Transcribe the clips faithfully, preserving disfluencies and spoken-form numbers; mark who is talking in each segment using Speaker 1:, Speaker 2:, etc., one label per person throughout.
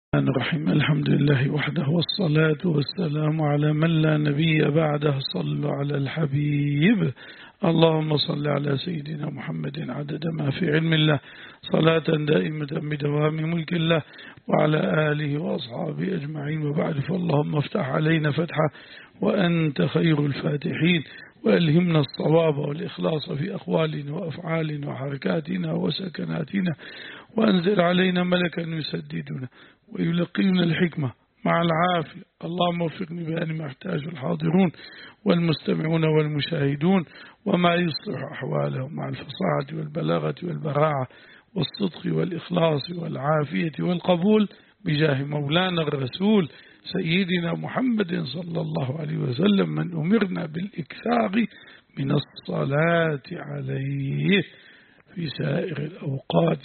Speaker 1: الرحمن الرحيم. الحمد لله وحده والصلاة والسلام على من لا نبي بعده. صلوا على الحبيب. اللهم صل على سيدنا محمد عدد ما في علم الله، صلاة دائمة بدوام ملك الله، وعلى آله وأصحابه أجمعين، وبعد. فاللهم افتح علينا فتحا وأنت خير الفاتحين، وألهمنا الصواب والإخلاص في أقوالنا وأفعالنا وحركاتنا وسكناتنا، وأنزل علينا ملكا يسددنا ويلقينا الحكمة مع العافية. اللهم وفقني بأن ما يحتاج الحاضرون والمستمعون والمشاهدون، وما يصلح أحوالهم مع الفصاحة والبلاغة والبراعة والصدق والإخلاص والعافية والقبول، بجاه مولانا الرسول سيدنا محمد صلى الله عليه وسلم، من أمرنا بالإكثار من الصلاة عليه في سائر الأوقات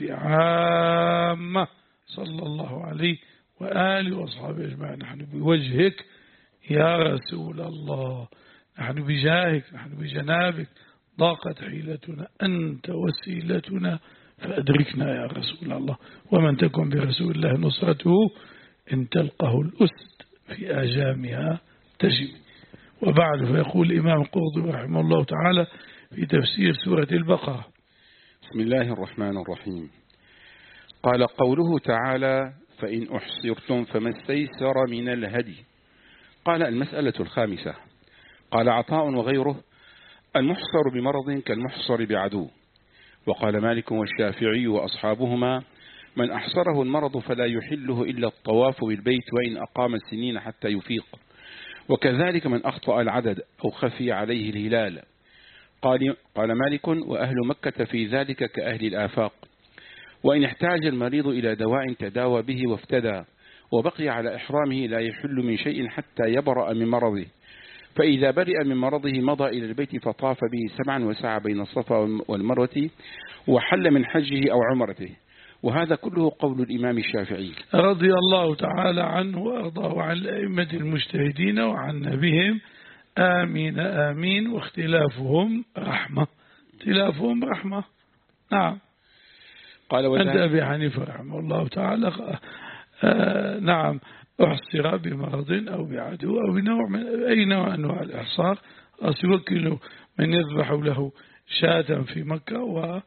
Speaker 1: عامة، صلى الله عليه وآله وأصحابه أجمعين. نحن بوجهك يا رسول الله، نحن بجاهك، نحن بجنابك، ضاقت حيلتنا، أنت وسيلتنا فأدركنا يا رسول الله. ومن تكن برسول الله نصرته إن تلقه الأسد في آجامها تجب. وبعد، فيقول الإمام القرطبي رحمه الله تعالى في تفسير سورة البقرة:
Speaker 2: بسم الله الرحمن الرحيم. قال قوله تعالى: فإن أحصرتم فما استيسر من الهدي. قال: المسألة الخامسة. قال عطاء وغيره: المحصر بمرض كالمحصر بعدو. وقال مالك والشافعي وأصحابهما: من أحصره المرض فلا يحله إلا الطواف بالبيت وإن أقام السنين حتى يفيق. وكذلك من أخطأ العدد أو خفي عليه الهلال. قال, قال مالك: وأهل مكة في ذلك كأهل الآفاق. وإن احتاج المريض إلى دواء تداوى به وافتدى وبقي على إحرامه لا يحل من شيء حتى يبرأ من مرضه، فإذا برئ من مرضه مضى إلى البيت فطاف به سبعا وسعى بين الصفا والمروة وحل من حجه أو عمرته. وهذا كله قول الإمام الشافعي
Speaker 1: رضي الله تعالى عنه وأرضاه عن الأئمة المجتهدين وعن نبيهم، آمين آمين. واختلافهم رحمة، اختلافهم رحمة. نعم.
Speaker 2: قال
Speaker 1: أنت أبي حنيفة رحمه الله تعالى آه نعم أحصر بمرض أو بعدو أو بنوع من أي نوع أنواع الإحصار، يوكل من يذبح له شاة في مكة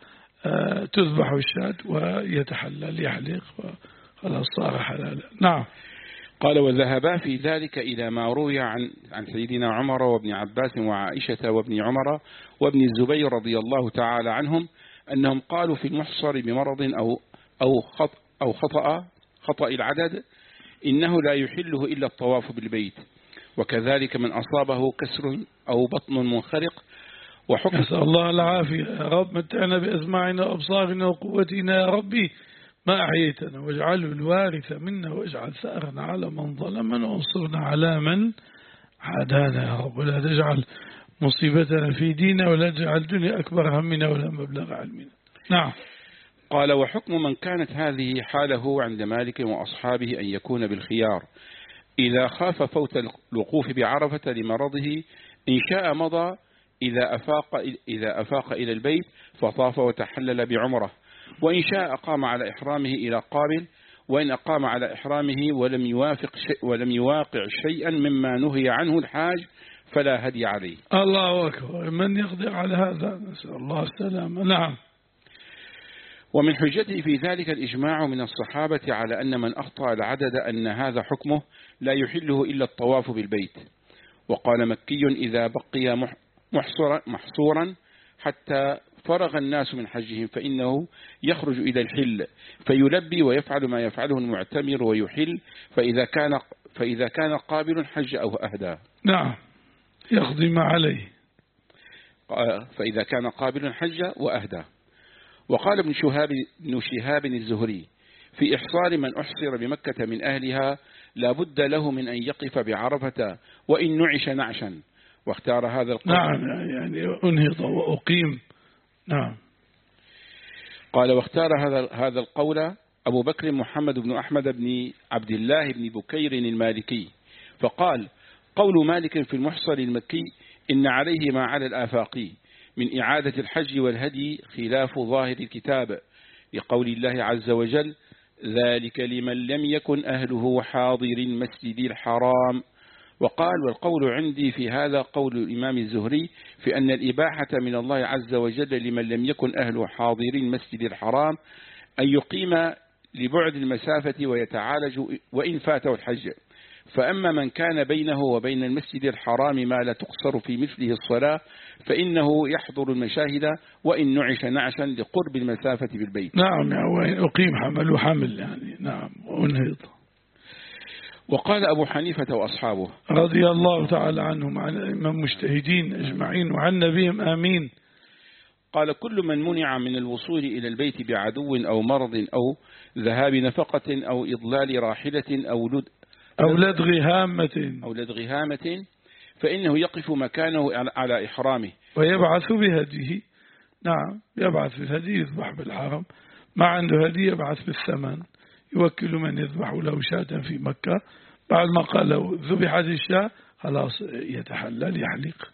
Speaker 1: وتذبح الشاة ويتحلل يحلق وخلاص صار حلالا. نعم.
Speaker 2: قال: وذهبا في ذلك إلى ما روي عن عن سيدنا عمر وابن عباس وعائشة وابن عمر وابن الزبير رضي الله تعالى عنهم أنهم قالوا في المحصر بمرض أو أو خط أو خطأ خطأ العدد إنه لا يحله إلا الطواف بالبيت. وكذلك من أصابه كسر أو بطن منخرق وحكم.
Speaker 1: نسأل الله العافية يا رب. متعنا بأسماعنا وأبصارنا وقوتنا يا ربي ما أحييتنا، واجعله الوارث منا، واجعل ثأرنا على من ظلمنا، وانصرنا على من عادانا يا رب، ولا تجعل مصيبتنا في ديننا، ولا تجعل الدنيا أكبر همنا ولا مبلغ علمنا. نعم.
Speaker 2: قال: وحكم من كانت هذه حاله عند مالك وأصحابه أن يكون بالخيار إذا خاف فوت الوقوف بعرفة لمرضه، إن شاء مضى، إذا أفاق, إذا أفاق إلى البيت فطاف وتحلل بعمره، وإن شاء أقام على إحرامه إلى قابل، وإن أقام على إحرامه ولم يوافق شيء ولم يواقع شيئا مما نهي عنه الحاج فلا هدي عليه.
Speaker 1: الله أكبر. من يقدر على هذا؟ نسأل الله السلامة. نعم.
Speaker 2: ومن حجته في ذلك الإجماع من الصحابة على أن من أخطأ العدد أن هذا حكمه لا يحله إلا الطواف بالبيت. وقال مكي: إذا بقي محصورا, محصورا حتى فرغ الناس من حجهم فإنه يخرج إلى الحل فيلبي ويفعل ما يفعله المعتمر ويحل، فإذا كان فإذا كان قابل حج أو أهدى.
Speaker 1: نعم، يقضي ما عليه.
Speaker 2: فإذا كان قابل حج وأهدى. وقال ابن شهاب بن شهاب الزهري في إحصار من أحصر بمكة من أهلها: لا بد له من أن يقف بعرفة وإن نعش نعشا. واختار هذا القول.
Speaker 1: نعم، يعني أنهض وأقيم. نعم.
Speaker 2: قال: واختار هذا هذا القول أبو بكر محمد بن أحمد بن عبد الله بن بكير المالكي، فقال: قول مالك في المحصر المكي إن عليه ما على الآفاقي من إعادة الحج والهدي خلاف ظاهر الكتاب، لقول الله عز وجل: ذلك لمن لم يكن أهله حاضر المسجد الحرام. وقال والقول عندي في هذا قول الإمام الزهري في أن الإباحة من الله عز وجل لمن لم يكن أهله حاضر المسجد الحرام أن يقيم لبعد المسافة ويتعالج وإن فاته الحج. فأما من كان بينه وبين المسجد الحرام ما لا تقصر في مثله الصلاة فإنه يحضر المشاهد وإن نعش نعشا لقرب المسافة بالبيت.
Speaker 1: نعم، وإن أقيم حمل وحمل يعني. نعم، وانهض.
Speaker 2: وقال أبو حنيفة وأصحابه
Speaker 1: رضي الله تعالى عنهم عن الإمام المجتهدين أجمعين وعن نبيهم آمين.
Speaker 2: قال كل من منع من الوصول إلى البيت بعدو أو مرض أو ذهاب نفقة أو إضلال راحلة أو لد
Speaker 1: أو لدغ هامة
Speaker 2: أو لدغ هامة فإنه يقف مكانه على إحرامه
Speaker 1: ويبعث بهديه. نعم، يبعث بالهدي، يذبح بالحرم، ما عنده هدي يبعث بالثمن، يوكل من يذبح له شاة في مكة، بعد ما قال له ذبحت الشاة خلاص يتحلل يحلق.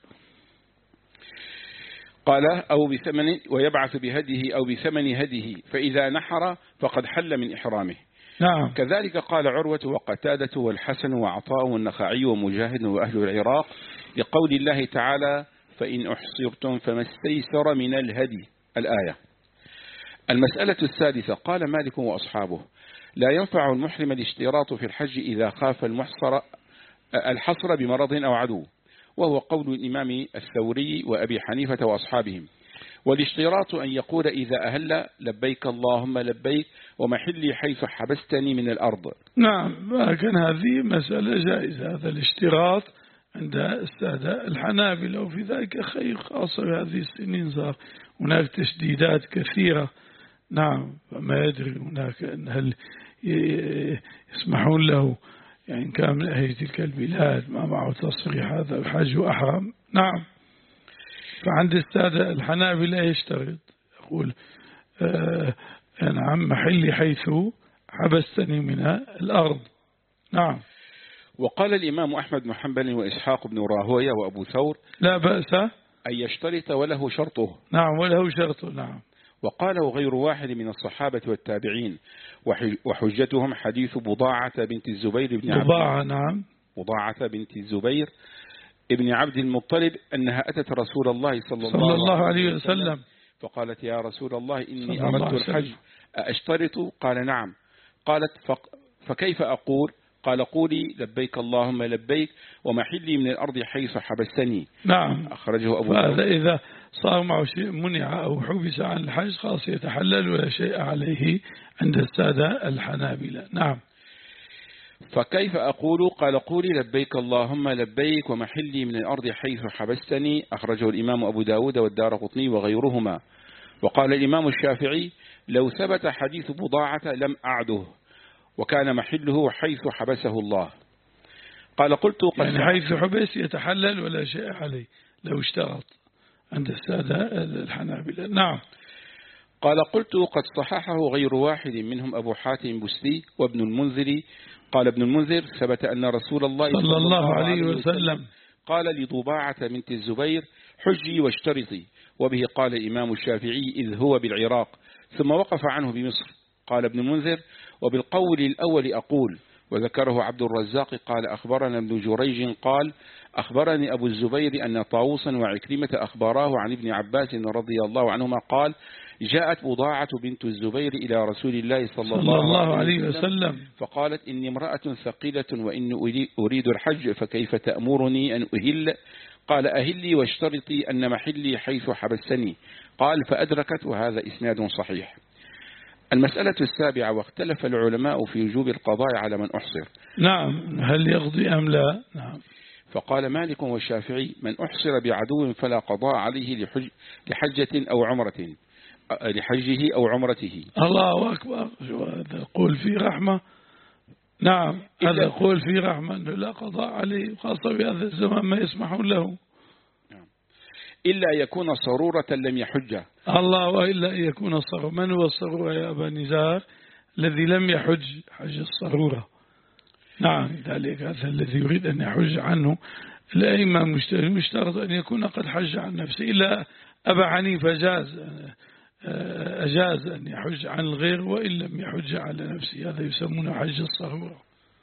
Speaker 2: قال أو بثمن ويبعث بهديه أو بثمن هديه فإذا نحر فقد حل من إحرامه.
Speaker 1: نعم.
Speaker 2: كذلك قال عروة وقتادة والحسن وعطاء والنخعي ومجاهد وأهل العراق لقول الله تعالى فإن أحصرتم فما استيسر من الهدي الآية. المسألة السادسة قال مالك وأصحابه لا ينفع المحرم الاشتراط في الحج إذا خاف المحصر الحصر بمرض أو عدو، وهو قول الإمام الثوري وأبي حنيفة وأصحابهم. والاشتراط أن يقول إذا أهل لبيك اللهم لبيك ومحلي حيث حبستني من الأرض.
Speaker 1: نعم، لكن هذه مسألة جائزة، هذا الاشتراط عند السادة الحنابلة، وفي ذلك خير، خاصة بهذه السنين صار هناك تشديدات كثيرة. نعم، فما يدري هناك هل يسمحون له يعني كان من أهل تلك البلاد ما معه تصريح هذا الحج وأحرم. نعم، فعند السادة الحنابلة يشترط، يقول آه نعم محلي حيث حبستني من الأرض. نعم.
Speaker 2: وقال الإمام أحمد بن حنبل وإسحاق بن راهويه وأبو ثور
Speaker 1: لا بأس
Speaker 2: أن يشترط وله شرطه.
Speaker 1: نعم، وله شرطه. نعم.
Speaker 2: وقاله غير واحد من الصحابة والتابعين، وحجتهم حديث بضاعة بنت الزبير بن عبد
Speaker 1: بضاعة نعم
Speaker 2: بضاعة بنت الزبير ابن عبد المطلب أنها أتت رسول الله صلى,
Speaker 1: صلى الله عليه وسلم
Speaker 2: فقالت يا رسول الله إني أردت الحج أشترط؟ قال نعم. قالت فكيف أقول؟ قال قولي لبيك اللهم لبيك ومحلي من الأرض حيث حبستني.
Speaker 1: نعم،
Speaker 2: أخرجه أبو
Speaker 1: داود. فهذا إذا صار معه شيء منع أو حبس عن الحج خلاص يتحلل ولا شيء عليه عند السادة الحنابلة. نعم.
Speaker 2: فكيف أقول؟ قال قولي لبيك اللهم لبيك ومحلي من الأرض حيث حبستني. أخرجه الإمام أبو داود والدارقطني وغيرهما. وقال الإمام الشافعي لو ثبت حديث بضاعة لم أعده وكان محله حيث حبسه الله. قال قلت قد
Speaker 1: يعني حيث حبس يتحلل ولا شيء عليه لو اشترط عند السادة الحنابلة. نعم.
Speaker 2: قال قلت قد صححه غير واحد منهم أبو حاتم بستي وابن المنذر. قال ابن المنذر ثبت أن رسول الله
Speaker 1: صلى الله عليه وسلم
Speaker 2: قال لضباعة بنت الزبير حجي واشترطي، وبه قال الإمام الشافعي إذ هو بالعراق ثم وقف عنه بمصر. قال ابن المنذر وبالقول الأول أقول. وذكره عبد الرزاق قال أخبرنا ابن جريج قال أخبرني أبو الزبير أن طاووسا وعكرمة أخبراه عن ابن عباس رضي الله عنهما قال جاءت بضاعة بنت الزبير إلى رسول الله صلى, صلى الله, الله عليه وسلم, وسلم فقالت إني امرأة ثقيلة وإن أريد الحج فكيف تأمرني أن أهل؟ قال أهلي واشترطي أن محلي حيث حبستني. قال فأدركت، وهذا إسناد صحيح. المسألة السابعة واختلف العلماء في وجوب القضاء على من أحصر.
Speaker 1: نعم، هل يقضي أم لا؟ نعم.
Speaker 2: فقال مالك والشافعي من أحصر بعدو فلا قضاء عليه لحج لحجة أو عمرة لحجه أو عمرته.
Speaker 1: الله أكبر، هذا قول في رحمة. نعم، هذا قول في رحمة أنه لا قضاء عليه، خاصة بهذا الزمان ما يسمحون له.
Speaker 2: إلا يكون صرورة لم يحج.
Speaker 1: الله، وإلا يكون صرورة. من هو الصرورة يا أبا نزار؟ الذي لم يحج حج الصرورة. نعم، ذلك هذا الذي يريد أن يحج عنه الأئمة مشترط أن يكون قد حج عن نفسه. إلا أبا حنيفة جاز أجاز أن يحج عن الغير وإن لم يحج على نفسه، هذا يسمونه حج الصهورة.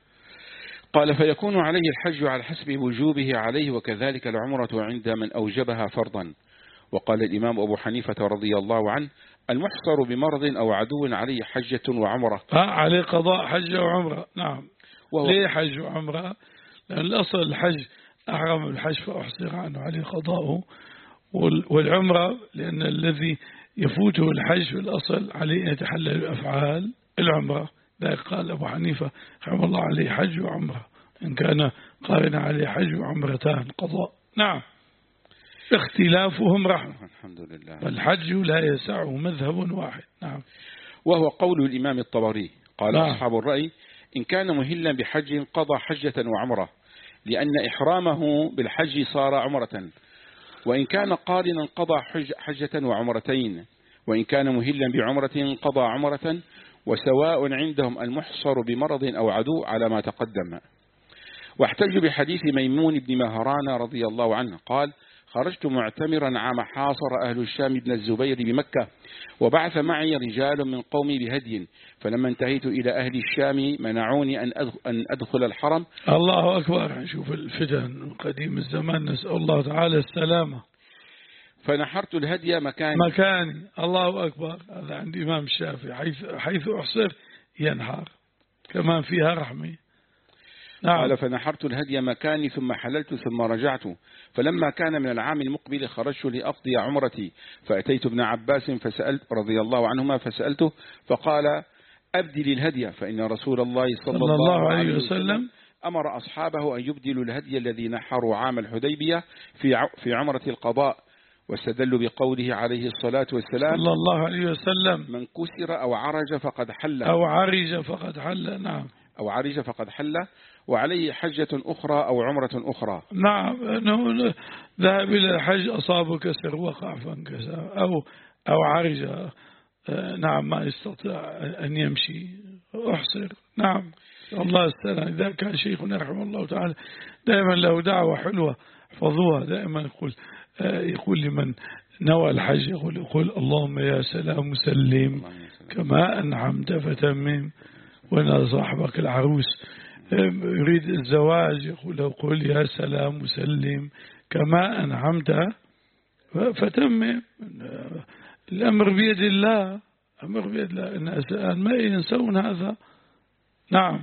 Speaker 2: قال فيكون عليه الحج على حسب وجوبه عليه، وكذلك العمرة عند من أوجبها فرضا. وقال الإمام أبو حنيفة رضي الله عنه المحصر بمرض أو عدو عليه حجة وعمرة.
Speaker 1: ها عليه قضاء حج وعمرة. نعم. ليه حج وعمرة؟ لأن الأصل الحج أحرم الحج فأحصر عنه عليه قضاءه، والعمرة لأن الذي يفوته الحج في الأصل عليه أن يتحلل أفعال العمرة. ذلك قال أبو حنيفة رحمه الله عليه حج وعمرة، إن كان قارن عليه حج وعمرتان قضاء. نعم. اختلافهم رحمة.
Speaker 2: الحمد لله.
Speaker 1: فالحج لا يسعه مذهب واحد. نعم.
Speaker 2: وهو قول الإمام الطبري قال
Speaker 1: نعم.
Speaker 2: أصحاب الرأي إن كان مهلا بحج قضى حجة وعمرة، لأن إحرامه بالحج صار عمرة، وإن كان قارنا قضى حج حجة وعمرتين، وإن كان مهلا بعمرة قضى عمرة، وسواء عندهم المحصر بمرض أو عدو على ما تقدم. واحتج بحديث ميمون بن مهران رضي الله عنه قال خرجت معتمرا عام حاصر أهل الشام بن الزبير بمكة، وبعث معي رجال من قومي بهدي، فلما انتهيت إلى أهل الشام منعوني أن أدخل الحرم.
Speaker 1: الله أكبر. نشوف الفتن قديم الزمان، نسأل الله تعالى السلامة.
Speaker 2: فنحرت الهدي مكاني
Speaker 1: مكاني. الله أكبر. هذا عند إمام الشافعي، حيث, حيث أحصر ينحر، كمان فيها رحمة. نعم.
Speaker 2: قال فنحرت الهدي مكاني ثم حللت ثم رجعت، فلما كان من العام المقبل خرجت لأقضي عمرتي، فأتيت ابن عباس فسألت رضي الله عنهما فسألته فقال أبدل الهدي، فإن رسول الله صلى, صلى الله عليه وسلم أمر أصحابه أن يبدلوا الهدي الذي نحروا عام الحديبية في في عمرة القضاء، واستدلوا بقوله عليه الصلاة والسلام
Speaker 1: صلى الله عليه وسلم من
Speaker 2: كسر أو عرج فقد حل
Speaker 1: أو عرج فقد حل. نعم.
Speaker 2: أو عرج فقد حل، وعليه حجة أخرى أو عمرة أخرى.
Speaker 1: نعم. أنه ذهب إلى الحج أصاب كسر وقع فانكسر، أو أو عرج نعم ما يستطيع أن يمشي أحصر. نعم. الله السلام. إذا كان شيخنا رحمه الله تعالى دائما له دعوة حلوة احفظوها، دائما يقول يقول لمن نوى الحج يقول, يقول اللهم يا سلام سلم كما أنعمت فتمم، وأنا صاحبك العروس يريد الزواج يقول له قل يا سلام سلم كما أنعمت فتمم. الأمر بيد الله، أمر بيد الله. الناس الآن ما ينسون هذا. نعم.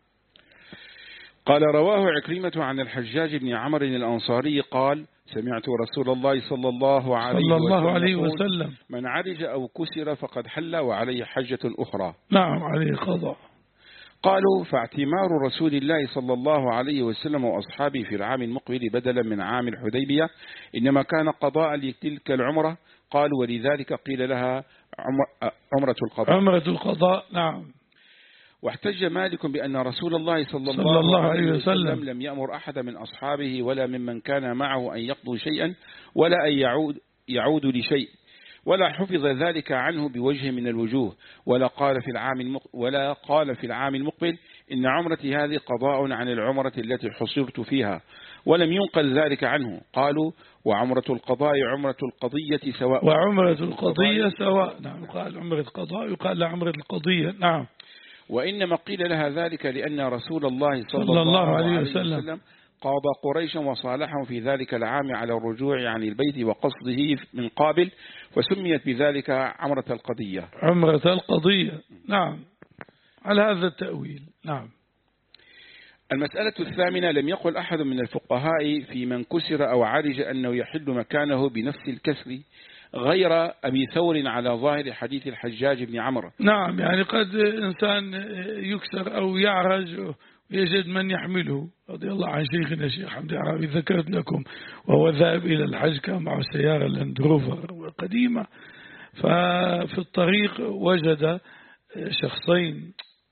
Speaker 2: قال رواه عكرمة عن الحجاج بن عمرو الأنصاري قال سمعت رسول الله صلى الله عليه,
Speaker 1: صلى الله عليه
Speaker 2: وسلم,
Speaker 1: وسلم
Speaker 2: من عرج أو كسر فقد حل وعليه حجة أخرى.
Speaker 1: نعم عليه قضاء.
Speaker 2: قالوا فاعتمار رسول الله صلى الله عليه وسلم وأصحابه في العام المقبل بدلا من عام الحديبية إنما كان قضاء لتلك العمرة. قالوا ولذلك قيل لها عمرة القضاء.
Speaker 1: عمرة القضاء. نعم.
Speaker 2: واحتج مالك بأن رسول الله صلى الله,
Speaker 1: صلى الله
Speaker 2: عليه وسلم,
Speaker 1: وسلم
Speaker 2: لم يأمر أحد من أصحابه ولا ممن كان معه أن يقضوا شيئا ولا أن يعود, يعود لشيء، ولا حفظ ذلك عنه بوجه من الوجوه، ولا قال في العام المقبل, ولا قال في العام المقبل إن عمرتي هذه قضاء عن العمرة التي حصرت فيها، ولم ينقل ذلك عنه. قالوا وعمرة القضاء عمرة القضية سواء.
Speaker 1: وعمرة القضية سواء. نعم. يقال عمرة القضاء يقال عمرة القضية. نعم.
Speaker 2: وإنما قيل لها ذلك لأن رسول الله صلى,
Speaker 1: صلى الله عليه
Speaker 2: عليه
Speaker 1: وسلم,
Speaker 2: وسلم قاضى قريشا وصالحهم في ذلك العام على الرجوع عن البيت وقصده من قابل، وسميت بذلك عمرة القضية.
Speaker 1: عمرة القضية. نعم. على هذا التأويل. نعم.
Speaker 2: المسألة الثامنة لم يقل أحد من الفقهاء في من كسر أو عرج أنه يحل مكانه بنفس الكسر غير أبي ثور على ظاهر حديث الحجاج بن عمرو.
Speaker 1: نعم. يعني قد إنسان يكسر أو يعرج ويجد من يحمله. رضي الله عن شيخنا الشيخ حمد عربي ذكرت لكم وهو ذاهب إلى الحج كان معه سيارة لاندروفر قديمة، ففي الطريق وجد شخصين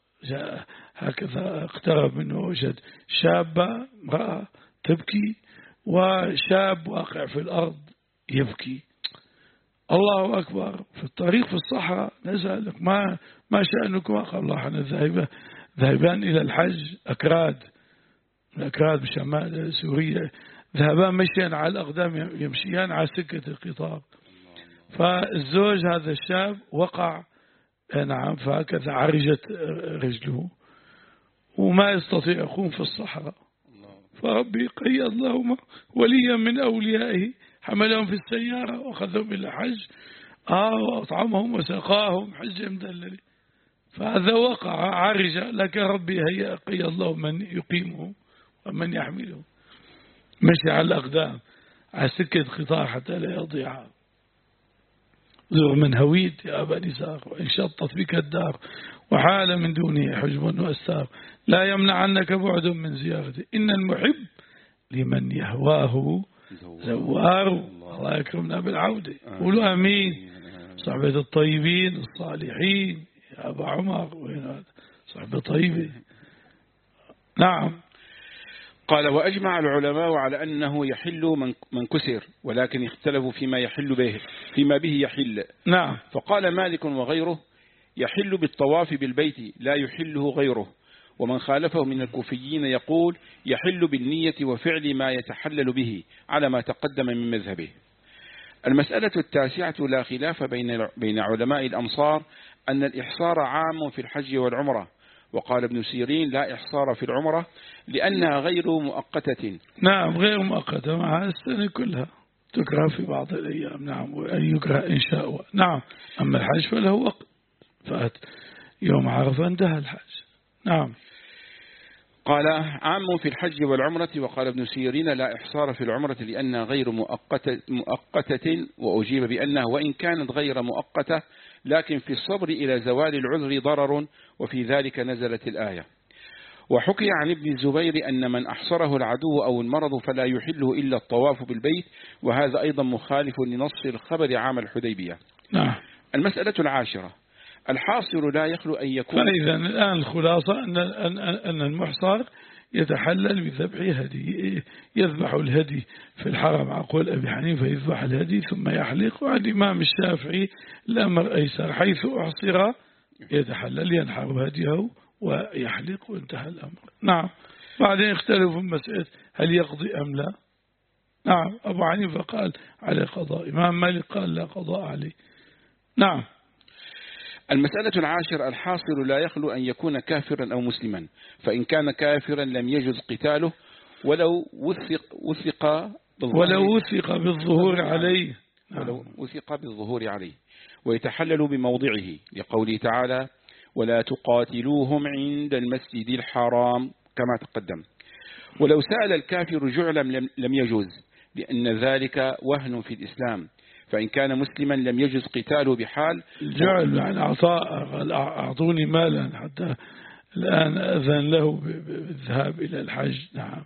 Speaker 1: هكذا اقترب منه، وجد شابة امرأة تبكي وشاب واقع في الأرض يبكي. الله أكبر. في الطريق في الصحراء نسألك ما ما شأنكم؟ قال الله احنا ذاهبان ذاهبان إلى الحج أكراد من أكراد بشمال سوريا، ذهبان مشيان على الأقدام يمشيان على سكة القطار، فالزوج هذا الشاب وقع نعم فهكذا عرجت رجله وما يستطيع يقوم في الصحراء، فربي قيض لهما وليا من أوليائه حملهم في السيارة وأخذهم إلى حج آه وأطعمهم وسقاهم حج مدلل. فهذا وقع عرج لكن ربي هيأ قيض له من يقيمه ومن يحمله، مشي على الأقدام على سكة قطار حتى لا يضيع. زر من هويت يا أبا نسار وإن شطت بك الدار وحال من دونه حجب وأستار لا يمنع عنك بعد من زيارته إن المحب لمن يهواه زوار. الله يكرمنا بالعودة. قولوا آمين. صحبة الطيبين الصالحين يا أبا عمر وين صحبة طيبة. نعم.
Speaker 2: قال وأجمع العلماء على أنه يحل من كسر ولكن اختلفوا فيما يحل به فيما به يحل.
Speaker 1: نعم.
Speaker 2: فقال مالك وغيره يحل بالطواف بالبيت لا يحله غيره، ومن خالفه من الكوفيين يقول يحل بالنية وفعل ما يتحلل به على ما تقدم من مذهبه. المسألة التاسعة لا خلاف بين بين علماء الأمصار أن الإحصار عام في الحج والعمرة، وقال ابن سيرين لا إحصار في العمرة لأنها غير مؤقتة.
Speaker 1: نعم غير مؤقتة مع السنة كلها تكره في بعض الأيام. نعم وأن يكره إن شاء. نعم أما الحج فله وقت فات يوم عرفة انتهى الحج. نعم.
Speaker 2: قال عام في الحج والعمرة، وقال ابن سيرين لا إحصار في العمرة لأنها غير مؤقتة, مؤقتة وأجيب بأنه وإن كانت غير مؤقتة لكن في الصبر إلى زوال العذر ضرر، وفي ذلك نزلت الآية. وحكي عن ابن الزبير أن من أحصره العدو أو المرض فلا يحله إلا الطواف بالبيت، وهذا أيضا مخالف لنص الخبر عام الحديبية.
Speaker 1: نعم.
Speaker 2: المسألة العاشرة الحاصر لا يخلو أن يكون.
Speaker 1: فإذا الآن الخلاصة أن أن المحصر يتحلل بذبح هدي، يذبح الهدي في الحرم على قول أبي حنيفة يذبح الهدي ثم يحلق، وعند الإمام الشافعي الأمر أيسر حيث أحصر يتحلل ينحر هديه ويحلق وانتهى الأمر. نعم. بعدين اختلفوا في مسألة هل يقضي أم لا. نعم أبو حنيفة قال عليه قضاء، إمام مالك قال لا قضاء عليه. نعم.
Speaker 2: المسألة العاشر الحاصل لا يخلو أن يكون كافرا أو مسلما، فإن كان كافرا لم يجوز قتاله ولو وثق وثق
Speaker 1: ولو وثق بالظهور عليه.
Speaker 2: ولو وثق بالظهور عليه ويتحلل بموضعه لقوله تعالى ولا تقاتلوهم عند المسجد الحرام كما تقدم. ولو سأل الكافر جعلا لم يجوز لأن ذلك وهن في الإسلام، فإن كان مسلما لم يجوز قتاله بحال.
Speaker 1: الجعل يعني أعطاء أعطوني مالا حتى الآن أذن له بالذهاب إلى الحج. نعم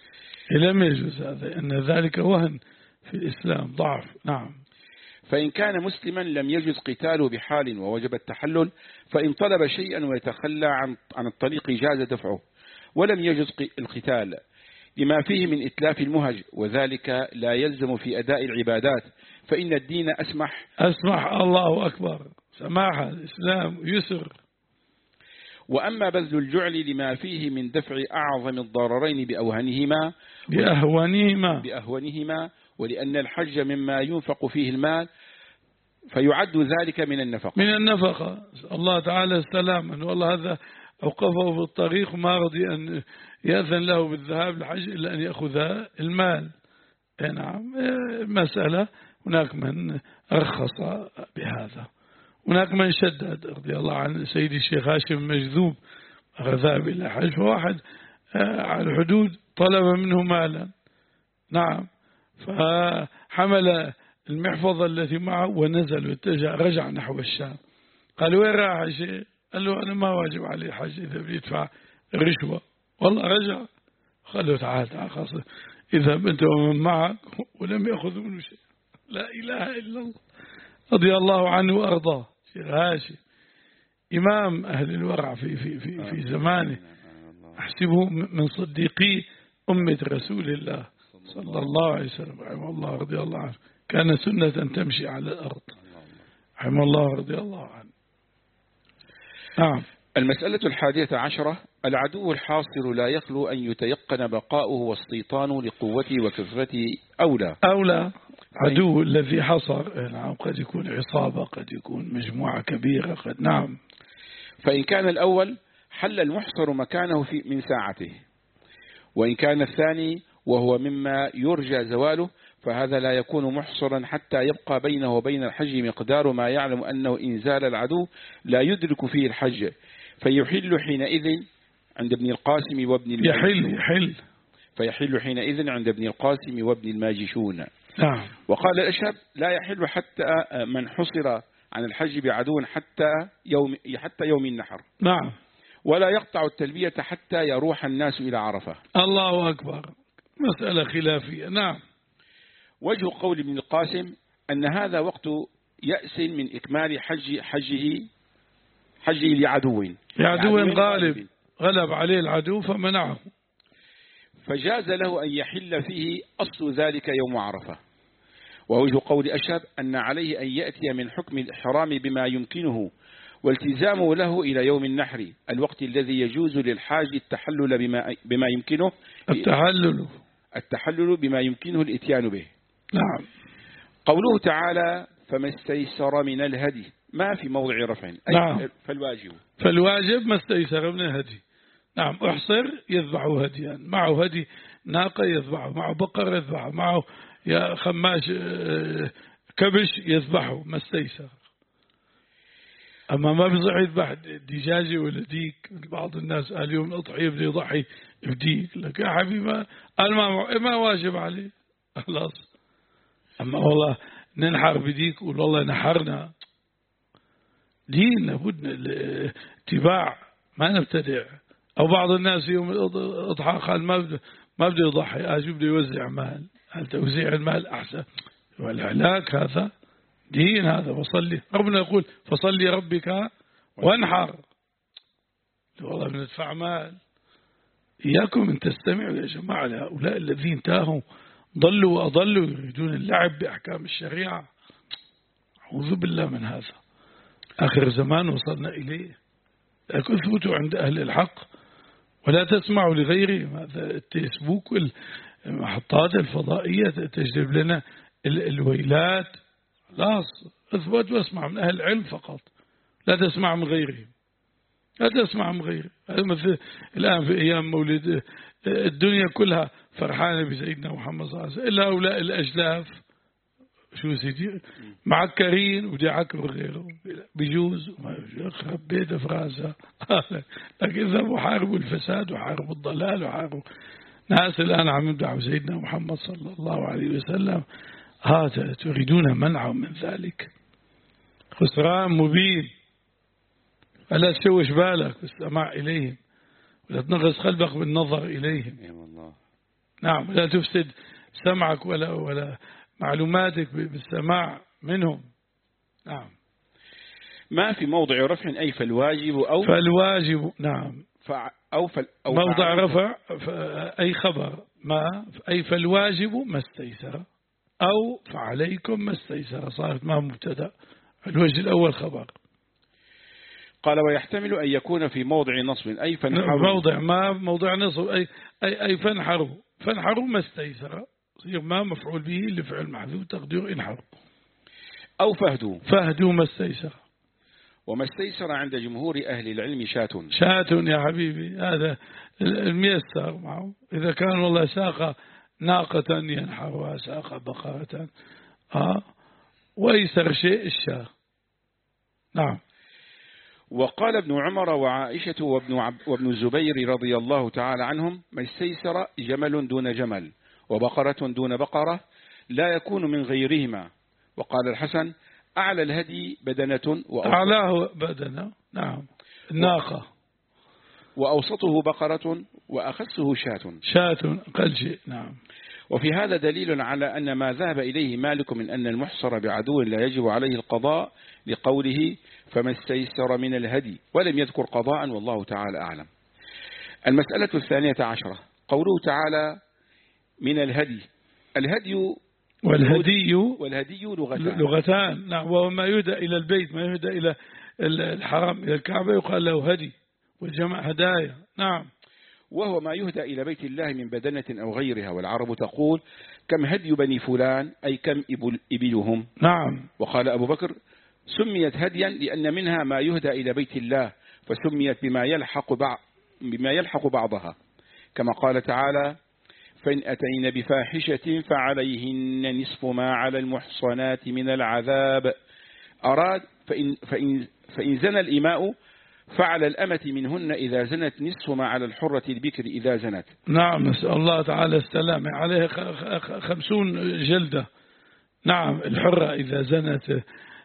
Speaker 1: لم يجوز هذا أن ذلك وهن في الإسلام ضعف. نعم.
Speaker 2: فإن كان مسلما لم يجوز قتاله بحال ووجب التحلل، فإن طلب شيئا ويتخلى عن عن الطريق جاز دفعه، ولم يجوز القتال لما فيه من إتلاف المهج، وذلك لا يلزم في أداء العبادات فإن الدين أسمح.
Speaker 1: أسمح الله أكبر سماحة الإسلام يسر.
Speaker 2: وأما بذل الجعل لما فيه من دفع أعظم الضررين بأوهنهما
Speaker 1: بأهونهما
Speaker 2: بأهونهما ولأن الحج مما ينفق فيه المال فيعد ذلك من النفقة
Speaker 1: من النفقة. الله تعالى السلام أن والله هذا أوقفه في الطريق ما رضي أن يأذن له بالذهاب للحج إلا أن يأخذ المال. نعم مسألة هناك من أرخص بهذا، هناك من شدد رضي الله عن سيدي الشيخ هاشم مجذوب ذهب إلى حج، فواحد على الحدود طلب منه مالا. نعم فحمل المحفظة التي معه ونزل واتجه رجع نحو الشام. قال وين راح شيء؟ قال له أنا ما واجب عليه حج إذا بيدفع الرشوة. والله رجع قال تعال تعال خاصة إذا أنت ومن معك ولم يأخذ منه شيء. لا إله إلا الله رضي الله عنه وأرضاه. شيخ هاشم إمام أهل الورع في في في في زمانه، أحسبه من صديقي أمة رسول الله صلى الله عليه وسلم رحمه الله رضي الله عنه، كان سنة تمشي على الأرض رحمه الله رضي الله عنه. نعم.
Speaker 2: المسألة الحادية عشرة العدو الحاصر لا يخلو أن يتيقن بقاؤه واستيطانه لقوته وكثرته أولى
Speaker 1: أولى عدو الذي حصر، نعم، قد يكون عصابة، قد يكون مجموعة كبيرة، قد نعم.
Speaker 2: فإن كان الأول حل المحصر مكانه في من ساعته، وإن كان الثاني وهو مما يرجى زواله فهذا لا يكون محصرا حتى يبقى بينه وبين الحج مقدار ما يعلم أنه إن زال العدو لا يدرك فيه الحج، فيحل حينئذ عند ابن القاسم وابن
Speaker 1: يحل يحل
Speaker 2: فيحل حينئذ عند ابن القاسم وابن الماجشون.
Speaker 1: نعم.
Speaker 2: وقال الأشهب لا يحل حتى من حصر عن الحج بعدو حتى يوم حتى يوم النحر.
Speaker 1: نعم.
Speaker 2: ولا يقطع التلبية حتى يروح الناس إلى عرفة.
Speaker 1: الله أكبر، مسألة خلافية. نعم.
Speaker 2: وجه قول ابن القاسم أن هذا وقت يأس من إكمال حج حجه حجه لعدو
Speaker 1: لعدو غالب، غلب عليه العدو فمنعه،
Speaker 2: فجاز له أن يحل فيه أصل ذلك يوم عرفة. ووجه قول أشهب أن عليه أن يأتي من حكم الإحرام بما يمكنه والتزامه له إلى يوم النحر، الوقت الذي يجوز للحاج التحلل بما بما يمكنه
Speaker 1: التحلل
Speaker 2: التحلل بما يمكنه الإتيان به.
Speaker 1: نعم.
Speaker 2: قوله تعالى فما استيسر من الهدي ما في موضع رفع، أي
Speaker 1: نعم.
Speaker 2: فالواجب
Speaker 1: فالواجب ما استيسر من الهدي. نعم. احصر يذبح هديا، معه هدي ناقة يذبحه، معه بقر يذبحه، معه يا خماش كبش يذبحه، ما استيسر. أما ما بيصح يذبح دجاجة ولا ديك. بعض الناس قال يوم الأضحية بده يضحي بديك، لك يا حبيبي قال ما ما واجب عليه خلاص. أما والله ننحر بديك قول والله نحرنا، دين لابد الاتباع ما نبتدع. أو بعض الناس يوم الأضحى قال ما بده ما بده يضحي، أجي بده يوزع مال، هل توزيع المال أحسن والعلاك؟ هذا دين، هذا وصلي. ربنا يقول فصلي ربك وانحر، والله بندفع مال. إياكم أن تستمعوا يا جماعة لهؤلاء الذين تاهوا ضلوا وأضلوا يريدون اللعب بأحكام الشريعة. أعوذ بالله من هذا. آخر زمان وصلنا إليه. لكن ثبتوا عند أهل الحق ولا تسمعوا لغيرهم. هذا الفيسبوك والمحطات الفضائية تجلب لنا الويلات. خلاص اثبت واسمع من أهل العلم فقط، لا تسمع من غيرهم، لا تسمع من غيره. مثل الآن في أيام مولد الدنيا كلها فرحانة بسيدنا محمد صلى الله عليه وسلم إلا هؤلاء الأجلاف شو سيدي معكرين ودي عكر غيره بيجوز وما يخرب بيته في راسه. لكن إذا وحاربوا الفساد وحاربوا الضلال وحاربوا ناس الآن عم يدعوا سيدنا محمد صلى الله عليه وسلم، هذا تريدون منعهم من ذلك. خسران مبين. ألا تشوش بالك بالسماع إليهم ولا تنغص قلبك بالنظر إليهم. نعم. لا تفسد سمعك ولا ولا معلوماتك بالسماع منهم. نعم.
Speaker 2: ما في موضع رفع أي فالواجب أو
Speaker 1: فالواجب. نعم.
Speaker 2: أو فال أو
Speaker 1: موضع رفع أي خبر ما أي فالواجب ما استيسر أو فعليكم ما استيسر، صارت ما مبتدأ. الوجه الأول خبر.
Speaker 2: قال ويحتمل أن يكون في موضع نصب أي فانحروا.
Speaker 1: موضع ما موضع نصب أي أي أي فانحروا فانحروا ما استيسر، يصير ما مفعول به لفعل محذوف تقدير انحروا.
Speaker 2: أو فهدوا
Speaker 1: فهدوا ما استيسر.
Speaker 2: وما استيسر عند جمهور أهل العلم شاة.
Speaker 1: شاة يا حبيبي، هذا الميسر معه. إذا كان والله ساق ناقة ينحرها، ساق بقرة، آه وأيسر شيء الشاة. نعم.
Speaker 2: وقال ابن عمر وعائشة وابن, عب وابن الزبير رضي الله تعالى عنهم ما استيسر جمل دون جمل وبقرة دون بقرة لا يكون من غيرهما. وقال الحسن أعلى الهدي بدنة
Speaker 1: أعلاه بدنة. نعم. الناقة.
Speaker 2: وأوسطه بقرة وأخسه شاة.
Speaker 1: شاة قل شيء. نعم.
Speaker 2: وفي هذا دليل على أن ما ذهب إليه مالك من أن المحصر بعدو لا يجب عليه القضاء لقوله فما استيسر من الهدي، ولم يذكر قضاء والله تعالى أعلم. المسألة الثانية عشرة قوله تعالى من الهدي. الهدي
Speaker 1: والهدي
Speaker 2: والهدي لغتان.
Speaker 1: لغتان. نعم. وهو ما يهدى إلى البيت، ما يهدى إلى الحرم إلى الكعبة يقال له هدي، والجمع هدايا. نعم.
Speaker 2: وهو ما يهدى إلى بيت الله من بدنة أو غيرها. والعرب تقول كم هدي بني فلان أي كم إبلهم.
Speaker 1: نعم.
Speaker 2: وقال أبو بكر سميت هديا لأن منها ما يهدى إلى بيت الله فسميت بما يلحق, بعض بما يلحق بعضها، كما قال تعالى فإن أتين بفاحشة فعليهن نصف ما على المحصنات من العذاب. أراد فإن, فإن, فإن زنى الإماء فعلى الأمة منهن إذا زنت نصف ما على الحرة البكر إذا زنت.
Speaker 1: نعم، نسأل الله تعالى السلامة. عليه خمسون جلدة. نعم، الحرة إذا زنت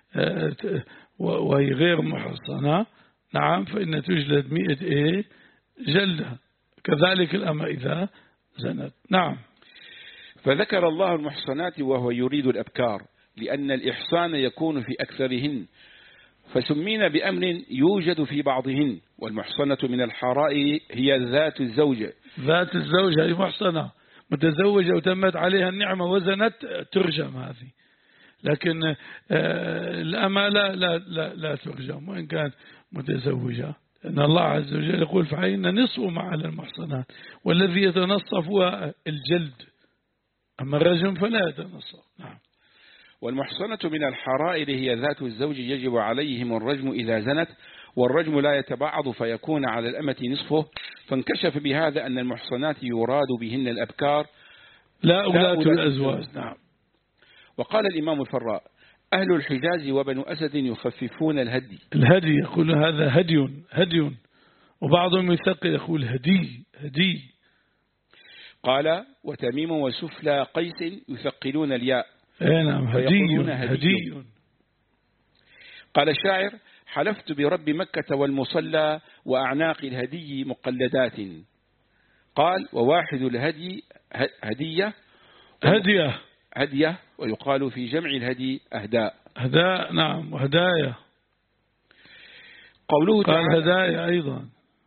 Speaker 1: وهي غير محصنة نعم فإن تجلد مئة إيه جلدة، كذلك الأمة إذا زنت. نعم.
Speaker 2: فذكر الله المحصنات وهو يريد الأبكار لأن الإحصان يكون في أكثرهن، فسمينا بأمر يوجد في بعضهن. والمحصنة من الحرائر هي ذات الزوجة.
Speaker 1: ذات الزوجة هي محصنة متزوجة وتمت عليها النعمة وزنت ترجم هذه، لكن الأمة لا, لا, لا, لا ترجم وإن كانت متزوجة. إن الله عز وجل يقول فعلينا نصف ما على المحصنات، والذي يتنصف هو الجلد، أما الرجم فلا يتنصف. نعم.
Speaker 2: والمحصنة من الحرائر هي ذات الزوج يجب عليهم الرجم إذا زنت، والرجم لا يتبعض فيكون على الأمة نصفه. فانكشف بهذا أن المحصنات يراد بهن الأبكار
Speaker 1: لا أولاة الأزواج. نعم.
Speaker 2: وقال الإمام الفراء أهل الحجاز وبنو أسد يخففون الهدي.
Speaker 1: الهدي يقول هذا هدي هدي، وبعضهم يثقل يقول هدي هدي.
Speaker 2: قال وتميم وسفلى قيس يثقلون الياء.
Speaker 1: اي نعم هدي هدي.
Speaker 2: قال الشاعر حلفت برب مكة والمصلى وأعناق الهدي مقلدات. قال وواحد الهدي هدية
Speaker 1: هدية
Speaker 2: هدية ويقال في جمع الهدي أهداء.
Speaker 1: هداء. نعم. وهدايا.
Speaker 2: قوله
Speaker 1: قال هدايا أيضا.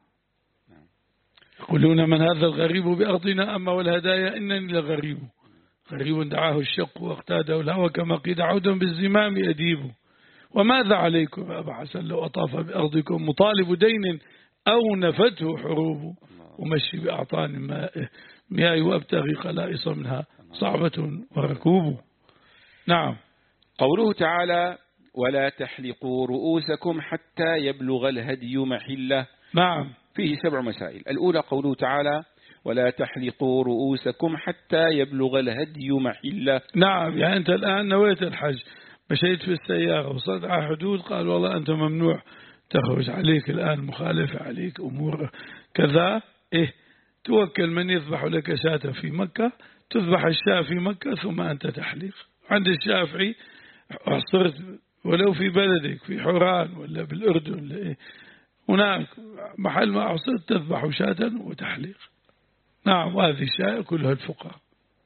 Speaker 1: يقولون من هذا الغريب بأرضنا أما والهدايا إنني لغريب. غريب دعاه الشق واقتاده الهوى كما قيد عود بالزمام أديب. وماذا عليكم أبا حسن لو أطاف بأرضكم مطالب دين أو نفته حروب. ومشي بأعطان ماء مياه وأبتغي خلائص منها صعبة وركوب. نعم.
Speaker 2: قوله تعالى ولا تحلقوا رؤوسكم حتى يبلغ الهدي محله.
Speaker 1: نعم.
Speaker 2: فيه سبع مسائل. الأولى قوله تعالى ولا تحلقوا رؤوسكم حتى يبلغ الهدي محله.
Speaker 1: نعم. يعني أنت الآن نويت الحج، مشيت في السيارة وصلت على حدود قال والله أنت ممنوع تخرج، عليك الآن مخالفة، عليك أمور كذا. إيه توكل من يذبح لك شاة في مكة، تذبح الشاة في مكة ثم أنت تحلق. عند الشافعي صرت ولو في بلدك في حوران ولا بالأردن هناك محل ما عصرت تذبح شاة وتحلق. نعم. وهذه الشاة كلها الفقهاء.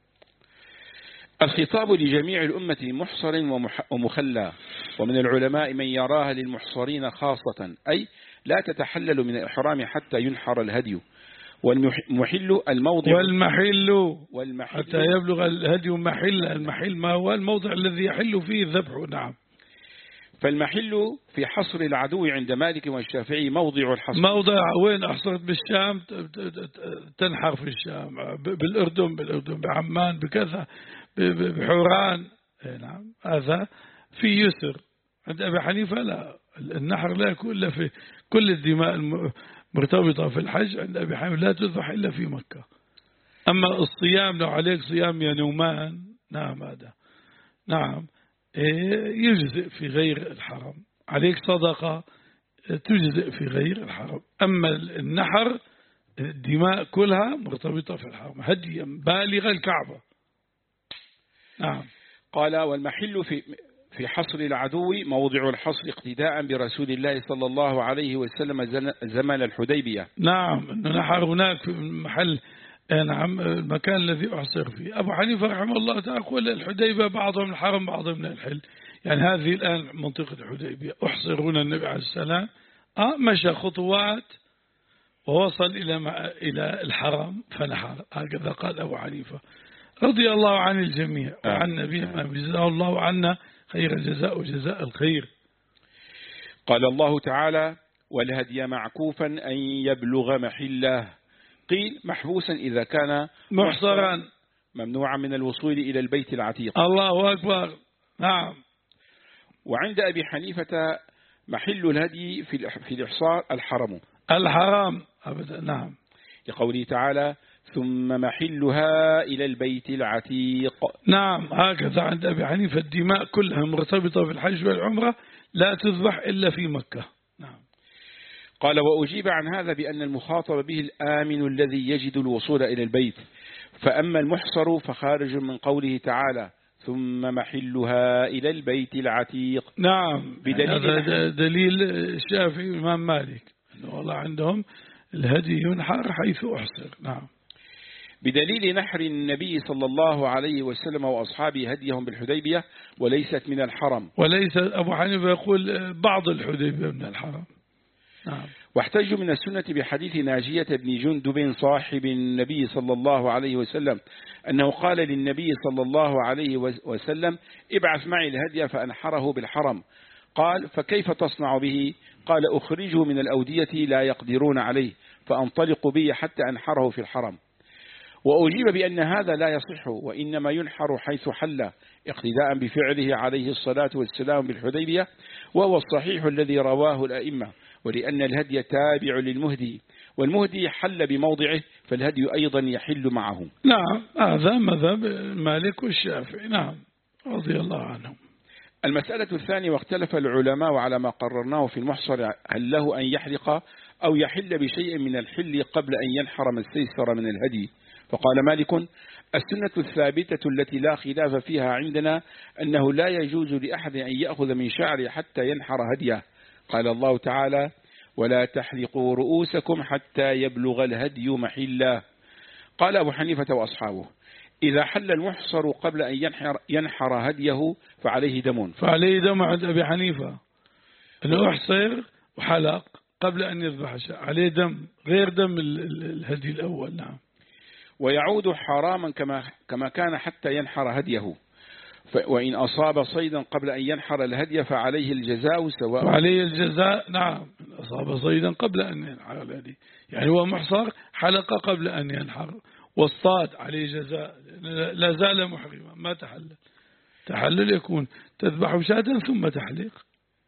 Speaker 2: الخطاب لجميع الأمة محصر ومخلى، ومن العلماء من يراها للمحصرين خاصة، أي لا تتحلل من الإحرام حتى ينحر الهدي. والمحل الموضع
Speaker 1: والمحل,
Speaker 2: والمحل
Speaker 1: حتى يبلغ الهدي محل. المحل ما هو الموضع الذي يحل فيه الذبح. نعم.
Speaker 2: فالمحل في حصر العدو عند مالك والشافعي موضع الحصر.
Speaker 1: موضع وين أحصرت بالشام تنحر في الشام، بالأردن بالأردن بعمان بكذا بحوران. نعم. هذا في يسر. عند أبي حنيفة لا، النحر لا يكون إلا في كل الدماء المرتبطة في الحج عند أبي حنيفة لا تذبح إلا في مكة. أما الصيام لو عليك صيام يا نومان نعم هذا نعم يجزئ في غير الحرم. عليك صدقة تجزئ في غير الحرم. أما النحر الدماء كلها مرتبطة في الحرم هديا بالغ الكعبة. نعم.
Speaker 2: قال والمحل في في حصر العدو موضع الحصر اقتداء برسول الله صلى الله عليه وسلم زمن الحديبية.
Speaker 1: نعم. أنه نحر هناك في محل نعم المكان الذي أحصر فيه. أبو حنيفة رحمه الله تعالى يقول الحديبية بعضهم الحرم بعضهم من الحل. يعني هذه الآن منطقة الحديبية أحصر هنا النبي عليه السلام آه مشى خطوات ووصل إلى إلى الحرم فنحر. هكذا قال أبو حنيفة رضي الله عن الجميع وعن نبينا جزاه الله عنا خير الجزاء وجزاء الخير.
Speaker 2: قال الله تعالى والهدي معكوفا أن يبلغ محله. قيل محبوسا إذا كان
Speaker 1: محصرا
Speaker 2: ممنوعا من الوصول إلى البيت العتيق.
Speaker 1: الله أكبر. نعم.
Speaker 2: وعند أبي حنيفة محل الهدي في الإحصار الحرم
Speaker 1: الحرام أبدا. نعم.
Speaker 2: لقوله تعالى ثم محلها إلى البيت العتيق.
Speaker 1: نعم هكذا عند أبي حنيفة الدماء كلها مرتبطة في الحج والعمرة لا تذبح إلا في مكة. نعم.
Speaker 2: قال وأجيب عن هذا بأن المخاطب به الآمن الذي يجد الوصول إلى البيت، فأما المحصر فخارج من قوله تعالى ثم محلها إلى البيت العتيق.
Speaker 1: نعم.
Speaker 2: بدليل
Speaker 1: هذا دليل الشافعي والإمام مالك أنه والله عندهم الهدي ينحر حيث أحصر. نعم.
Speaker 2: بدليل نحر النبي صلى الله عليه وسلم وأصحابه هديهم بالحديبية وليست من الحرم.
Speaker 1: وليس أبو حنيفة يقول بعض الحديبية من الحرم. نعم.
Speaker 2: واحتجوا من السنة بحديث ناجية بن جندب صاحب النبي صلى الله عليه وسلم أنه قال للنبي صلى الله عليه وسلم ابعث معي الهدي فأنحره بالحرم. قال فكيف تصنع به؟ قال أخرجه من الأودية لا يقدرون عليه فأنطلق به حتى أنحره في الحرم. وأجيب بأن هذا لا يصح وإنما ينحر حيث حل اقتداء بفعله عليه الصلاة والسلام بالحديبية، وهو الصحيح الذي رواه الأئمة، ولأن الهدي تابع للمهدي والمهدي حل بموضعه فالهدي أيضا يحل معه.
Speaker 1: نعم هذا مذهب مالك والشافعي. نعم رضي الله عنهم.
Speaker 2: المسألة الثانية واختلف العلماء على ما قررناه في المحصر هل له أن يحلق أو يحل بشيء من الحل قبل أن ينحر ما استيسر من الهدي. فقال مالك السنة الثابتة التي لا خلاف فيها عندنا أنه لا يجوز لأحد أن يأخذ من شعره حتى ينحر هديه. قال الله تعالى ولا تحلقوا رؤوسكم حتى يبلغ الهدي محله. قال أبو حنيفة وأصحابه إذا حل المحصر قبل أن ينحر, ينحر هديه فعليه دم.
Speaker 1: فعليه دم عند أبي حنيفة أنه أحصر وحلق قبل أن يذبح عليه دم غير دم الهدي الأول. نعم.
Speaker 2: ويعود حراما كما كما كان حتى ينحر هديه. وإن أصاب صيدا قبل أن ينحر الهدي فعليه الجزاء سواء.
Speaker 1: وعليه الجزاء. نعم. أصاب صيدا قبل أن ينحر الهدي يعني هو محصر حلق قبل أن ينحر والصاد عليه جزاء لا زال محرما ما تحلل. تحلل يكون تذبح شاة ثم تحليق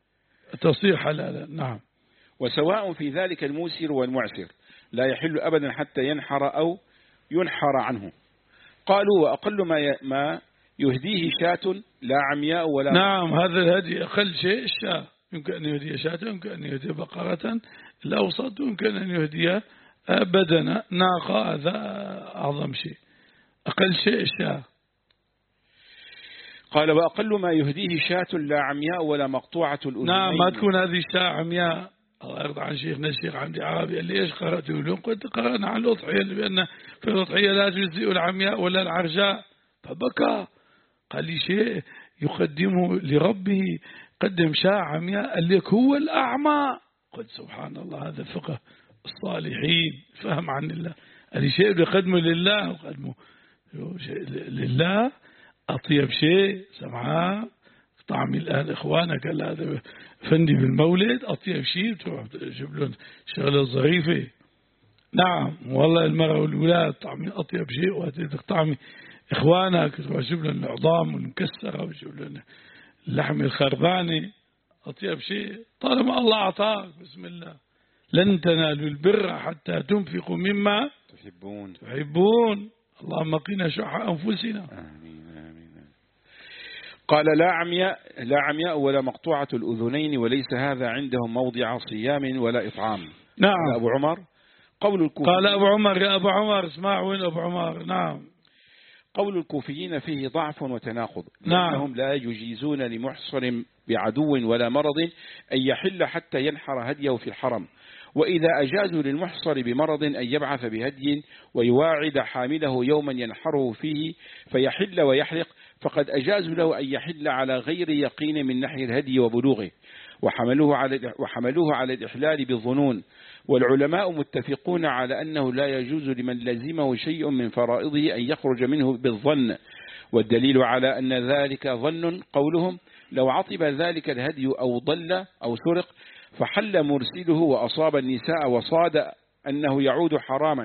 Speaker 1: تصير حلالا. نعم.
Speaker 2: وسواء في ذلك الموسر والمعسر لا يحل أبدا حتى ينحر أو ينحر عنه. قالوا وأقل ما ما يهديه شاة لا عمياء ولا.
Speaker 1: نعم هذا الهدي أقل شيء الشاة. يمكن أن يهدي شاة يمكن أن يهدي بقرة الأوسط يمكن أن يهدي بدنا ناقة هذا أعظم شيء أقل شيء الشاة.
Speaker 2: قال وأقل ما يهديه شاة لا عمياء ولا مقطوعة الأذنين.
Speaker 1: نعم ما تكون هذه الشاة عمياء. الله يرضى عن شيخنا الشيخ عمدي عربي قال لي ايش قرأت له؟ قلت قرأنا عن الأضحية بأن في الأضحية لا تجزئ العمياء ولا العرجاء. فبكى قال لي شيء يقدمه لربه قدم شاة عمياء قال لك هو الأعمى. قلت سبحان الله هذا فقه الصالحين فهم عن الله. قال لي شيء يقدمه لله وقدمه لله أطيب شيء سمعاه طعمي الآن إخوانك هذا فندي بالمولد أطيب شيء تروح تجيب لهم شغلة ظريفة. نعم والله المرأة والولاد طعمي أطيب شيء وهتدك طعمي إخوانك تروح تجيب لهم العظام والمكسرة وتجيب لهم اللحم الخرباني أطيب شيء طالما الله أعطاك بسم الله. لن تنالوا البر حتى تنفقوا مما
Speaker 2: تحبون
Speaker 1: تحبون. اللهم قنا شح أنفسنا.
Speaker 2: آمين آمين. قال لا عمياء لا عمياء ولا مقطوعة الأذنين وليس هذا عندهم موضع صيام ولا إطعام.
Speaker 1: نعم.
Speaker 2: قال أبو عمر قول الكوفيين.
Speaker 1: قال أبو عمر يا أبو عمر اسمع وين أبو عمر. نعم.
Speaker 2: قول الكوفيين فيه ضعف وتناقض.
Speaker 1: نعم.
Speaker 2: لأنهم لا يجيزون لمحصر بعدو ولا مرض أن يحل حتى ينحر هديه في الحرم. وإذا أجازوا للمحصر بمرض أن يبعث بهدي ويواعد حامله يوما ينحره فيه فيحل ويحلق فقد أجازوا له أن يحل على غير يقين من نحر الهدي وبلوغه وحملوه على وحملوه على الإحلال بالظنون. والعلماء متفقون على أنه لا يجوز لمن لزمه شيء من فرائضه أن يخرج منه بالظن. والدليل على أن ذلك ظن قولهم لو عطب ذلك الهدي أو ضل أو سرق فحل مرسله وأصاب النساء وصاد أنه يعود حراما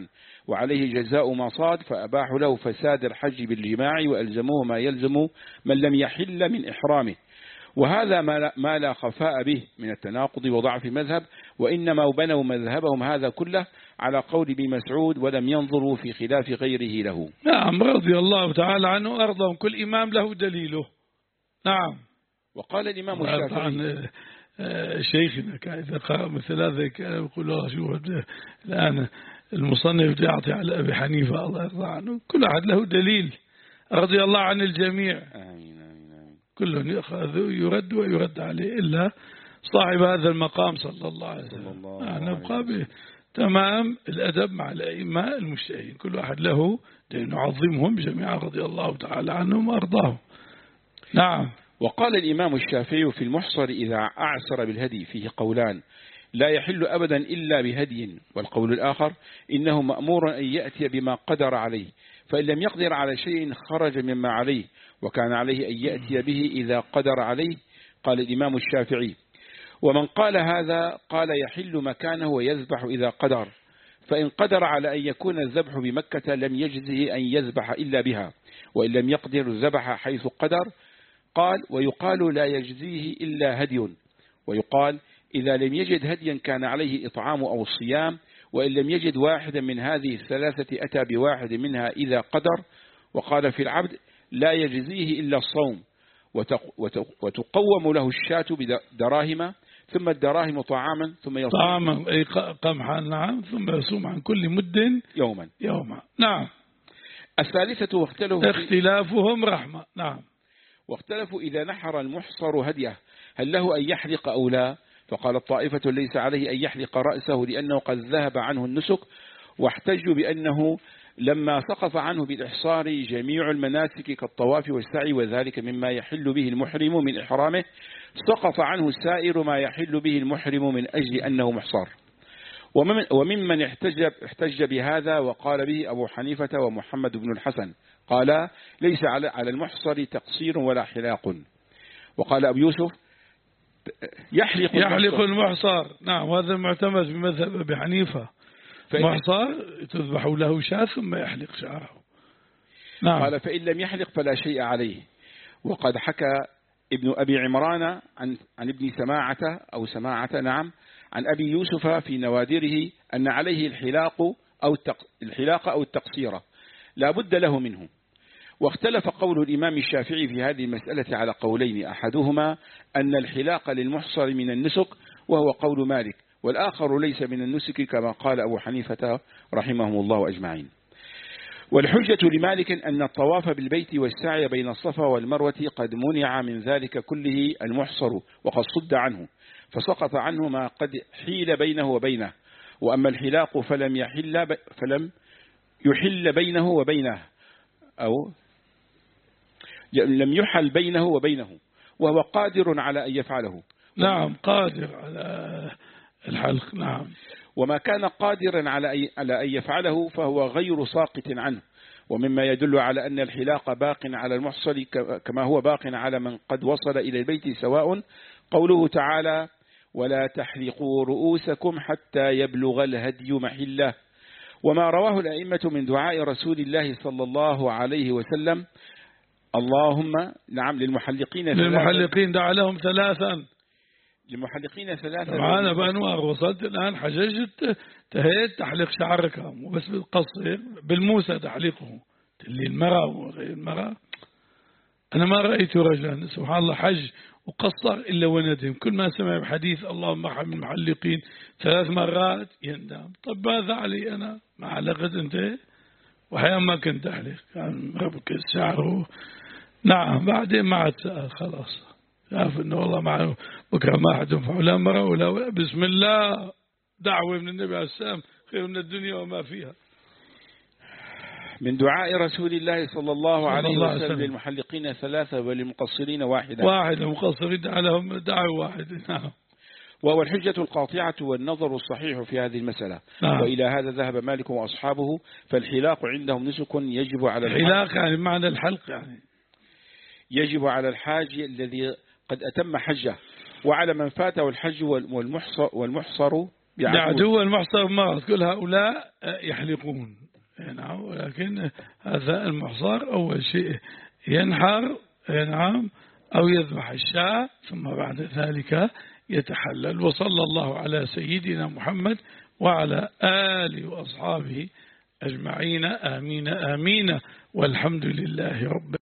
Speaker 2: وعليه جزاء ما صاد، فأباحوا له فساد الحج بالجماع وألزموه ما يلزم من لم يحل من إحرامه. وهذا ما لا خفاء به من التناقض وضعف مذهب، وإنما بنوا مذهبهم هذا كله على قول ابن مسعود ولم ينظروا في خلاف غيره له.
Speaker 1: نعم رضي الله تعالى عنه أرضهم، كل إمام له دليله. نعم.
Speaker 2: وقال الإمام الشافعي
Speaker 1: شيخنا كان إذا قرأ مثل هذا كان يقول له شو الآن المصنف يعطي على أبي حنيفة الله يرضى عنه، كل أحد له دليل رضي الله عن الجميع.
Speaker 2: آمين آمين آمين.
Speaker 1: كل يأخذ يرد ويرد عليه إلا صاحب هذا المقام صلى الله عليه وسلم. نبقى به تمام الأدب مع الأئمة المجتهدين، كل واحد له نعظمهم جميعا رضي الله تعالى عنهم وأرضاهم. نعم.
Speaker 2: وقال الإمام الشافعي في المحصر إذا أعسر بالهدي فيه قولان: لا يحل أبدا إلا بهدي، والقول الآخر إنه مأمور أن يأتي بما قدر عليه، فإن لم يقدر على شيء خرج مما عليه، وكان عليه أن يأتي به إذا قدر عليه. قال الإمام الشافعي: ومن قال هذا قال يحل مكانه ويذبح إذا قدر، فإن قدر على أن يكون الذبح بمكة لم يجزه أن يذبح إلا بها، وإن لم يقدر الذبح حيث قدر. قال: ويقال لا يجزيه إلا هدي، ويقال إذا لم يجد هديا كان عليه إطعام أو الصيام، وإن لم يجد واحدا من هذه الثلاثة أتى بواحد منها إذا قدر. وقال في العبد: لا يجزيه إلا الصوم، وتقوم له الشاة بدراهم، ثم الدراهم طعاما، ثم يصوم
Speaker 1: طعاما أي قمحا. نعم. ثم يصوم عن كل مد
Speaker 2: يوما
Speaker 1: يوما. نعم.
Speaker 2: الثالثة واختلفوا
Speaker 1: اختلافهم رحمة. نعم.
Speaker 2: واختلفوا إذا نحر المحصر هديه هل له أن يحلق أو لا، فقال الطائفة ليس عليه أن يحلق رأسه لأنه قد ذهب عنه النسك، واحتجوا بأنه لما سقط عنه بالإحصار جميع المناسك كالطواف والسعي وذلك مما يحل به المحرم من إحرامه، سقط عنه سائر ما يحل به المحرم من أجل أنه محصار. وممن احتج, احتج بهذا وقال به أبو حنيفة ومحمد بن الحسن قال: ليس على المحصر تقصير ولا حلاق. وقال أبو يوسف: يحلق,
Speaker 1: يحلق المحصر. نعم. وهذا المعتمد بمذهب أبي حنيفة. محصر تذبح له شاة ثم يحلق شعره. نعم.
Speaker 2: قال: فإن لم يحلق فلا شيء عليه. وقد حكى ابن أبي عمران عن, عن ابن سماعة أو سماعة نعم عن أبي يوسف في نوادره أن عليه الحلاق أو الحلاق أو التقصير لا بد له منه. واختلف قول الإمام الشافعي في هذه المسألة على قولين، أحدهما أن الحلاق للمحصر من النسك وهو قول مالك، والآخر ليس من النسك كما قال أبو حنيفة رحمهم الله أجمعين. والحجة لمالك أن الطواف بالبيت والسعي بين الصفا والمروة قد منع من ذلك كله المحصر وقد صد عنه، فسقط عنه ما قد حيل بينه وبينه. وأما الحلاق فلم يحل ب... فلم يحل بينه وبينه أو لم يحل بينه وبينه، وهو قادر على أن يفعله.
Speaker 1: نعم. قادر على الحلق. نعم.
Speaker 2: وما كان قادرا على على أن يفعله فهو غير ساقط عنه. ومما يدل على أن الحلاق باق على المحصر كما هو باق على من قد وصل إلى البيت سواء قوله تعالى: ولا تحلقوا رؤوسكم حتى يبلغ الهدي محله. وما رواه الأئمة من دعاء رسول الله صلى الله عليه وسلم: اللهم نعم للمحلقين
Speaker 1: للمحلقين دعا لهم ثلاثا
Speaker 2: للمحلقين ثلاثا
Speaker 1: معانا بأنواع. وصلت الآن حججت تهيت تحلق شعرك مو بس بالقصير، بالموسى تحلقه للمرأة وغير المرأة. أنا ما رأيت رجلا سبحان الله حج وقصر إلا وندم، كل ما سمع بحديث اللهم ارحم المحلقين ثلاث مرات يندم. طب ماذا علي أنا؟ ما علقت أنت؟ وحيا ما كنت أحلق، كان ربك الشعر. نعم. بعدين ما عاد سأل خلاص، شاف إنه والله معه بكرة ما أحد ينفع لا مرة ولا, ولا بسم الله دعوة من النبي عليه السلام خير من الدنيا وما فيها.
Speaker 2: من دعاء رسول الله صلى الله عليه وسلم للمحلقين ثلاثة وللمقصرين واحدة.
Speaker 1: واحد المقصرين لهم دعوة واحد. نعم.
Speaker 2: وهو الحجة القاطعة والنظر الصحيح في هذه المسألة.
Speaker 1: نعم.
Speaker 2: وإلى هذا ذهب مالك وأصحابه، فالحلاق عندهم نسك يجب على
Speaker 1: الحلاق يعني معنى الحلق يعني
Speaker 2: يجب على الحاج الذي قد أتم حجه، وعلى من فاته الحج والمحصر والمحصر
Speaker 1: بعدو المحصر مرض، كل هؤلاء يحلقون. نعم، ولكن هذا المحصار أول شيء ينحر نعم أو يذبح الشاة ثم بعد ذلك يتحلل. وصلى الله على سيدنا محمد وعلى آله وأصحابه أجمعين. آمين آمين، والحمد لله رب